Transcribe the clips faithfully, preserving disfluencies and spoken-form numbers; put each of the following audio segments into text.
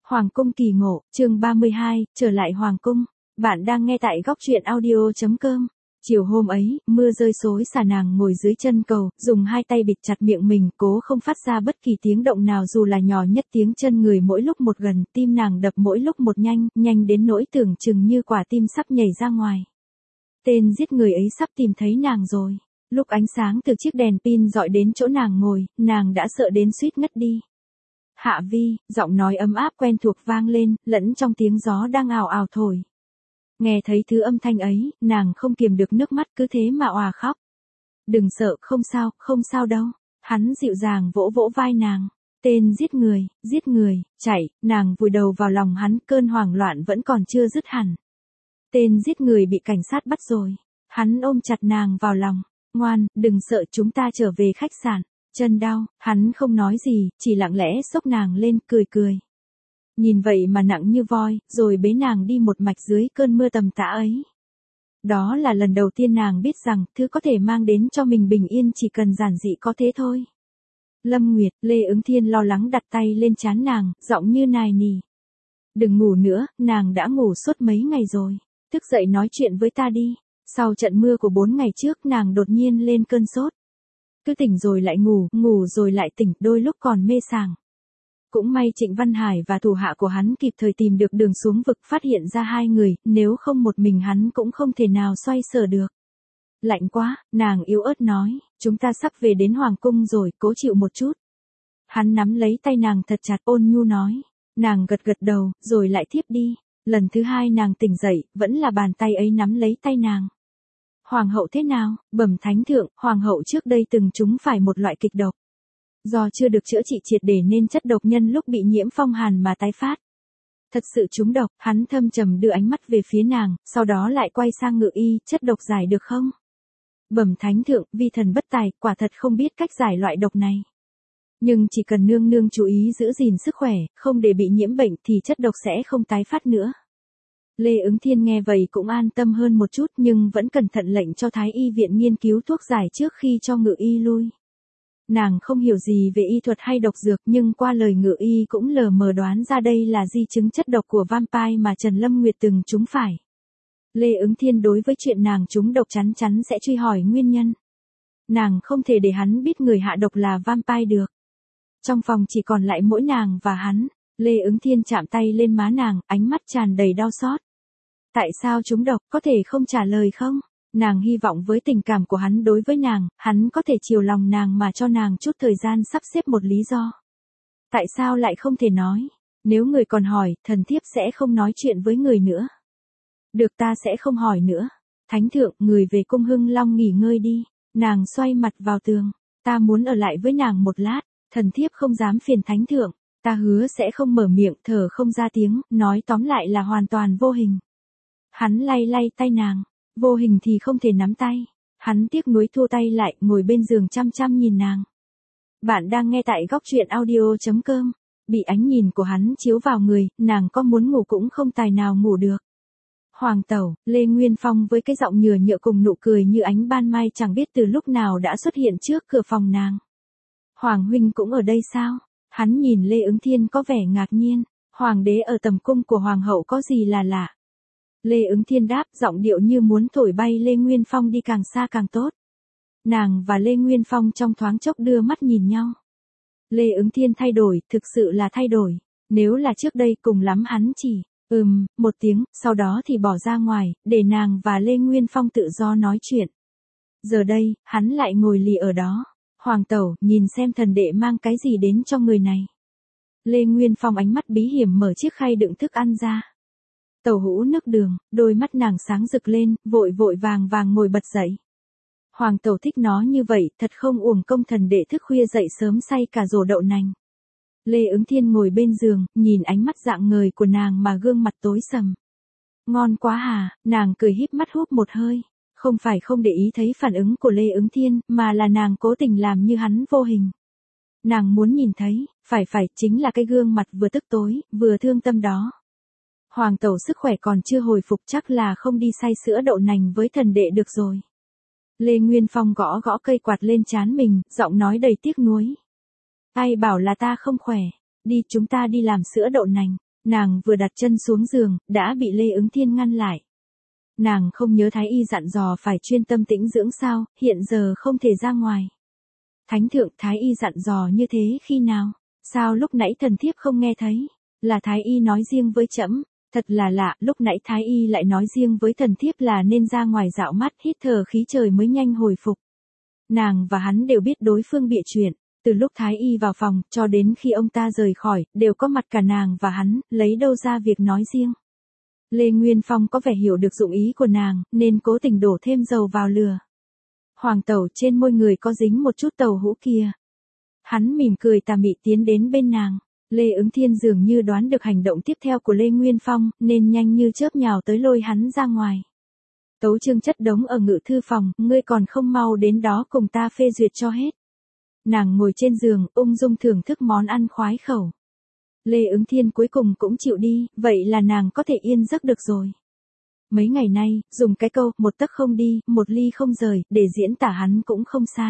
Hoàng cung kỳ ngộ, chương ba mươi hai, trở lại Hoàng cung. Bạn đang nghe tại góc truyện audio chấm com. Chiều hôm ấy, mưa rơi xối xả, nàng ngồi dưới chân cầu, dùng hai tay bịt chặt miệng mình, cố không phát ra bất kỳ tiếng động nào dù là nhỏ nhất. Tiếng chân người mỗi lúc một gần, tim nàng đập mỗi lúc một nhanh, nhanh đến nỗi tưởng chừng như quả tim sắp nhảy ra ngoài. Tên giết người ấy sắp tìm thấy nàng rồi. Lúc ánh sáng từ chiếc đèn pin dọi đến chỗ nàng ngồi, nàng đã sợ đến suýt ngất đi. Hạ Vi, giọng nói ấm áp quen thuộc vang lên, lẫn trong tiếng gió đang ào ào thổi. Nghe thấy thứ âm thanh ấy, nàng không kiềm được nước mắt, cứ thế mà òa khóc. Đừng sợ, không sao, không sao đâu. Hắn dịu dàng vỗ vỗ vai nàng. Tên giết người, giết người, chạy, nàng vùi đầu vào lòng hắn, cơn hoảng loạn vẫn còn chưa dứt hẳn. Tên giết người bị cảnh sát bắt rồi. Hắn ôm chặt nàng vào lòng. Ngoan, đừng sợ, chúng ta trở về khách sạn. Chân đau, hắn không nói gì, chỉ lặng lẽ xốc nàng lên, cười cười. Nhìn vậy mà nặng như voi, rồi bế nàng đi một mạch dưới cơn mưa tầm tã ấy. Đó là lần đầu tiên nàng biết rằng, thứ có thể mang đến cho mình bình yên chỉ cần giản dị có thế thôi. Lâm Nguyệt, Lê Ứng Thiên lo lắng đặt tay lên trán nàng, giọng như nài nỉ. Đừng ngủ nữa, nàng đã ngủ suốt mấy ngày rồi. Thức dậy nói chuyện với ta đi. Sau trận mưa của bốn ngày trước, nàng đột nhiên lên cơn sốt. Cứ tỉnh rồi lại ngủ, ngủ rồi lại tỉnh, đôi lúc còn mê sảng. Cũng may Trịnh Văn Hải và thủ hạ của hắn kịp thời tìm được đường xuống vực, phát hiện ra hai người, nếu không một mình hắn cũng không thể nào xoay sở được. Lạnh quá, nàng yếu ớt nói, chúng ta sắp về đến Hoàng cung rồi, cố chịu một chút. Hắn nắm lấy tay nàng thật chặt, ôn nhu nói. Nàng gật gật đầu, rồi lại thiếp đi. Lần thứ hai nàng tỉnh dậy, vẫn là bàn tay ấy nắm lấy tay nàng. Hoàng hậu thế nào? Bẩm thánh thượng, hoàng hậu trước đây từng trúng phải một loại kịch độc. Do chưa được chữa trị triệt để nên chất độc nhân lúc bị nhiễm phong hàn mà tái phát. Thật sự trúng độc, hắn thâm trầm đưa ánh mắt về phía nàng, sau đó lại quay sang Ngự Y, chất độc giải được không? Bẩm thánh thượng, vi thần bất tài, quả thật không biết cách giải loại độc này. Nhưng chỉ cần nương nương chú ý giữ gìn sức khỏe, không để bị nhiễm bệnh thì chất độc sẽ không tái phát nữa. Lê Ứng Thiên nghe vậy cũng an tâm hơn một chút nhưng vẫn cẩn thận lệnh cho Thái Y viện nghiên cứu thuốc giải trước khi cho Ngự Y lui. Nàng không hiểu gì về y thuật hay độc dược nhưng qua lời Ngự Y cũng lờ mờ đoán ra đây là di chứng chất độc của vampire mà Trần Lâm Nguyệt từng trúng phải. Lê Ứng Thiên đối với chuyện nàng trúng độc chắn chắn sẽ truy hỏi nguyên nhân. Nàng không thể để hắn biết người hạ độc là vampire được. Trong phòng chỉ còn lại mỗi nàng và hắn. Lê Ứng Thiên chạm tay lên má nàng, ánh mắt tràn đầy đau xót. Tại sao trúng độc, có thể không trả lời không? Nàng hy vọng với tình cảm của hắn đối với nàng, hắn có thể chiều lòng nàng mà cho nàng chút thời gian sắp xếp một lý do. Tại sao lại không thể nói? Nếu người còn hỏi, thần thiếp sẽ không nói chuyện với người nữa. Được, ta sẽ không hỏi nữa. Thánh thượng, người về cung Hưng Long nghỉ ngơi đi. Nàng xoay mặt vào tường. Ta muốn ở lại với nàng một lát. Thần thiếp không dám phiền thánh thượng. Ta hứa sẽ không mở miệng, thở không ra tiếng, nói tóm lại là hoàn toàn vô hình. Hắn lay lay tay nàng, vô hình thì không thể nắm tay. Hắn tiếc nuối thua tay lại, ngồi bên giường chăm chăm nhìn nàng. Bạn đang nghe tại góc truyện audio chấm com. Bị ánh nhìn của hắn chiếu vào người, nàng có muốn ngủ cũng không tài nào ngủ được. Hoàng tẩu, Lê Nguyên Phong với cái giọng nhừa nhựa cùng nụ cười như ánh ban mai chẳng biết từ lúc nào đã xuất hiện trước cửa phòng nàng. Hoàng huynh cũng ở đây sao? Hắn nhìn Lê Ứng Thiên có vẻ ngạc nhiên. Hoàng đế ở tầm cung của hoàng hậu có gì là lạ? Lê Ứng Thiên đáp, giọng điệu như muốn thổi bay Lê Nguyên Phong đi càng xa càng tốt. Nàng và Lê Nguyên Phong trong thoáng chốc đưa mắt nhìn nhau. Lê Ứng Thiên thay đổi, thực sự là thay đổi. Nếu là trước đây cùng lắm hắn chỉ, ừm, một tiếng, sau đó thì bỏ ra ngoài, để nàng và Lê Nguyên Phong tự do nói chuyện. Giờ đây, hắn lại ngồi lì ở đó. Hoàng tẩu, nhìn xem thần đệ mang cái gì đến cho người này. Lê Nguyên Phong ánh mắt bí hiểm mở chiếc khay đựng thức ăn ra. Tàu hũ nước đường, đôi mắt nàng sáng rực lên, vội vội vàng vàng ngồi bật dậy. Hoàng tẩu thích nó như vậy, thật không uổng công thần đệ thức khuya dậy sớm say cả rổ đậu nành. Lê Ứng Thiên ngồi bên giường, nhìn ánh mắt dạng ngời của nàng mà gương mặt tối sầm. Ngon quá hà, nàng cười híp mắt húp một hơi. Không phải không để ý thấy phản ứng của Lê Ứng Thiên, mà là nàng cố tình làm như hắn vô hình. Nàng muốn nhìn thấy, phải phải, chính là cái gương mặt vừa tức tối, vừa thương tâm đó. Hoàng tẩu sức khỏe còn chưa hồi phục chắc là không đi say sữa đậu nành với thần đệ được rồi. Lê Nguyên Phong gõ gõ cây quạt lên trán mình, giọng nói đầy tiếc nuối. Ai bảo là ta không khỏe, đi chúng ta đi làm sữa đậu nành. Nàng vừa đặt chân xuống giường, đã bị Lê Ứng Thiên ngăn lại. Nàng không nhớ Thái Y dặn dò phải chuyên tâm tĩnh dưỡng sao, hiện giờ không thể ra ngoài. Thánh thượng, Thái Y dặn dò như thế khi nào? Sao lúc nãy thần thiếp không nghe thấy? Là Thái Y nói riêng với trẫm. Thật là lạ, lúc nãy Thái Y lại nói riêng với thần thiếp là nên ra ngoài dạo mắt hít thở khí trời mới nhanh hồi phục. Nàng và hắn đều biết đối phương bịa chuyện, từ lúc Thái Y vào phòng, cho đến khi ông ta rời khỏi, đều có mặt cả nàng và hắn, lấy đâu ra việc nói riêng. Lê Nguyên Phong có vẻ hiểu được dụng ý của nàng, nên cố tình đổ thêm dầu vào lửa. Hoàng tẩu, trên môi người có dính một chút tàu hũ kia. Hắn mỉm cười tà mị tiến đến bên nàng. Lê Ứng Thiên dường như đoán được hành động tiếp theo của Lê Nguyên Phong, nên nhanh như chớp nhào tới lôi hắn ra ngoài. Tấu chương chất đống ở ngự thư phòng, ngươi còn không mau đến đó cùng ta phê duyệt cho hết. Nàng ngồi trên giường, ung dung thưởng thức món ăn khoái khẩu. Lê Ứng Thiên cuối cùng cũng chịu đi, vậy là nàng có thể yên giấc được rồi. Mấy ngày nay, dùng cái câu, một tấc không đi, một ly không rời, để diễn tả hắn cũng không sai.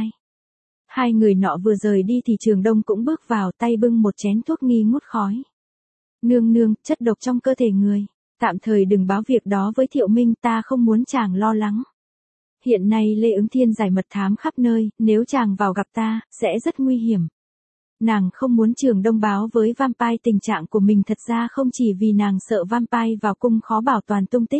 Hai người nọ vừa rời đi thì Trường Đông cũng bước vào, tay bưng một chén thuốc nghi ngút khói. Nương nương, chất độc trong cơ thể người. Tạm thời đừng báo việc đó với Thiệu Minh, ta không muốn chàng lo lắng. Hiện nay Lê Ứng Thiên giải mật thám khắp nơi, nếu chàng vào gặp ta, sẽ rất nguy hiểm. Nàng không muốn Trường Đông báo với Vampire tình trạng của mình, thật ra không chỉ vì nàng sợ Vampire vào cung khó bảo toàn tung tích.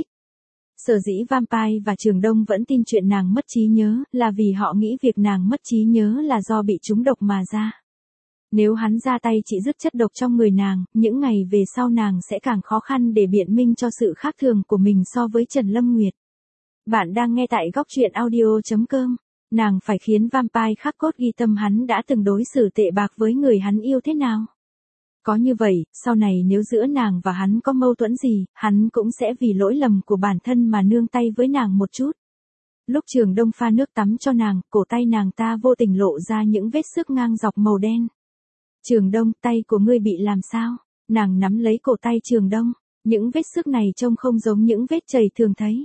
Sở dĩ Vampire và Trường Đông vẫn tin chuyện nàng mất trí nhớ, là vì họ nghĩ việc nàng mất trí nhớ là do bị trúng độc mà ra. Nếu hắn ra tay chỉ dứt chất độc trong người nàng, những ngày về sau nàng sẽ càng khó khăn để biện minh cho sự khác thường của mình so với Trần Lâm Nguyệt. Bạn đang nghe tại góc truyện audio chấm com. Nàng phải khiến Vampire khắc cốt ghi tâm hắn đã từng đối xử tệ bạc với người hắn yêu thế nào. Có như vậy, sau này nếu giữa nàng và hắn có mâu thuẫn gì, hắn cũng sẽ vì lỗi lầm của bản thân mà nương tay với nàng một chút. Lúc Trường Đông pha nước tắm cho nàng, cổ tay nàng ta vô tình lộ ra những vết xước ngang dọc màu đen. Trường Đông, tay của ngươi bị làm sao? Nàng nắm lấy cổ tay Trường Đông, những vết xước này trông không giống những vết chảy thường thấy.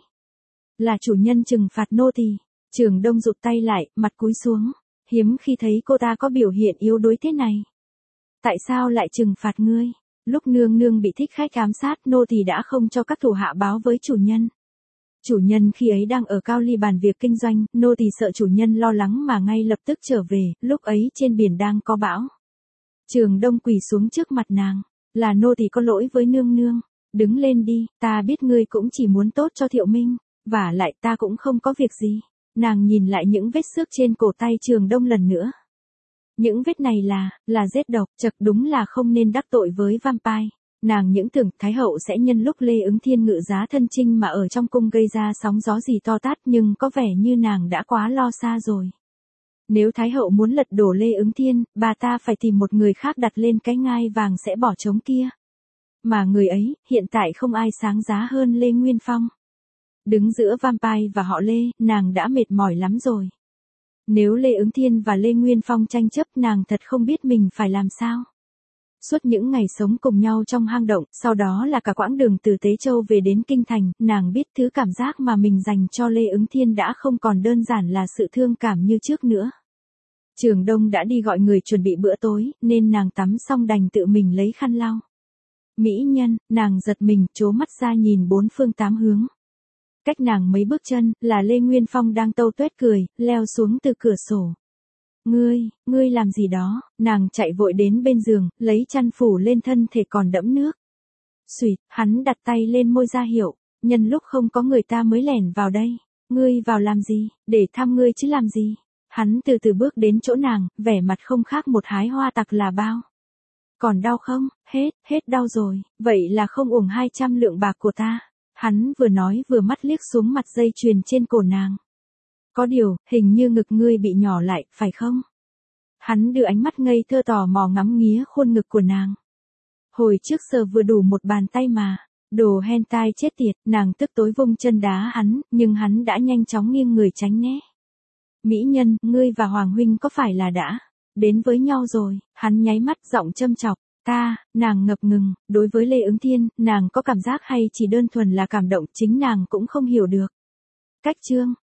Là chủ nhân trừng phạt nô tỳ. Trường Đông rụt tay lại, mặt cúi xuống, hiếm khi thấy cô ta có biểu hiện yếu đuối thế này. Tại sao lại trừng phạt ngươi? Lúc nương nương bị thích khách ám sát, nô tỳ đã không cho các thủ hạ báo với chủ nhân. Chủ nhân khi ấy đang ở Cao Ly bàn việc kinh doanh, nô tỳ sợ chủ nhân lo lắng mà ngay lập tức trở về, lúc ấy trên biển đang có bão. Trường Đông quỳ xuống trước mặt nàng, là nô tỳ có lỗi với nương nương, đứng lên đi, ta biết ngươi cũng chỉ muốn tốt cho Thiệu Minh, vả lại ta cũng không có việc gì. Nàng nhìn lại những vết xước trên cổ tay Trường Đông lần nữa. Những vết này là, là rết độc, chật đúng là không nên đắc tội với Vampire. Nàng những tưởng Thái Hậu sẽ nhân lúc Lê Ứng Thiên ngự giá thân chinh mà ở trong cung gây ra sóng gió gì to tát, nhưng có vẻ như nàng đã quá lo xa rồi. Nếu Thái Hậu muốn lật đổ Lê Ứng Thiên, bà ta phải tìm một người khác đặt lên cái ngai vàng sẽ bỏ trống kia. Mà người ấy, hiện tại không ai sáng giá hơn Lê Nguyên Phong. Đứng giữa Vampire và họ Lê, nàng đã mệt mỏi lắm rồi. Nếu Lê Ứng Thiên và Lê Nguyên Phong tranh chấp, nàng thật không biết mình phải làm sao. Suốt những ngày sống cùng nhau trong hang động, sau đó là cả quãng đường từ Tế Châu về đến Kinh Thành, nàng biết thứ cảm giác mà mình dành cho Lê Ứng Thiên đã không còn đơn giản là sự thương cảm như trước nữa. Trường Đông đã đi gọi người chuẩn bị bữa tối, nên nàng tắm xong đành tự mình lấy khăn lau. Mỹ nhân, nàng giật mình, trố mắt ra nhìn bốn phương tám hướng. Cách nàng mấy bước chân, là Lê Nguyên Phong đang tâu tuét cười, leo xuống từ cửa sổ. Ngươi, ngươi làm gì đó? Nàng chạy vội đến bên giường, lấy chăn phủ lên thân thể còn đẫm nước. Xùyt, hắn đặt tay lên môi ra hiệu, nhân lúc không có người ta mới lẻn vào đây. Ngươi vào làm gì? Để thăm ngươi chứ làm gì? Hắn từ từ bước đến chỗ nàng, vẻ mặt không khác một hái hoa tặc là bao. Còn đau không? Hết, hết đau rồi, vậy là không uổng hai trăm lượng bạc của ta. Hắn vừa nói vừa mắt liếc xuống mặt dây chuyền trên cổ nàng. Có điều, hình như ngực ngươi bị nhỏ lại, phải không? Hắn đưa ánh mắt ngây thơ tò mò ngắm nghía khuôn ngực của nàng. Hồi trước sờ vừa đủ một bàn tay mà. Đồ hentai chết tiệt, nàng tức tối vung chân đá hắn, nhưng hắn đã nhanh chóng nghiêng người tránh né. Mỹ nhân, ngươi và Hoàng huynh có phải là đã đến với nhau rồi? Hắn nháy mắt giọng châm chọc. Ta, nàng ngập ngừng, đối với Lê Ứng Thiên, nàng có cảm giác hay chỉ đơn thuần là cảm động, chính nàng cũng không hiểu được. Cách chương,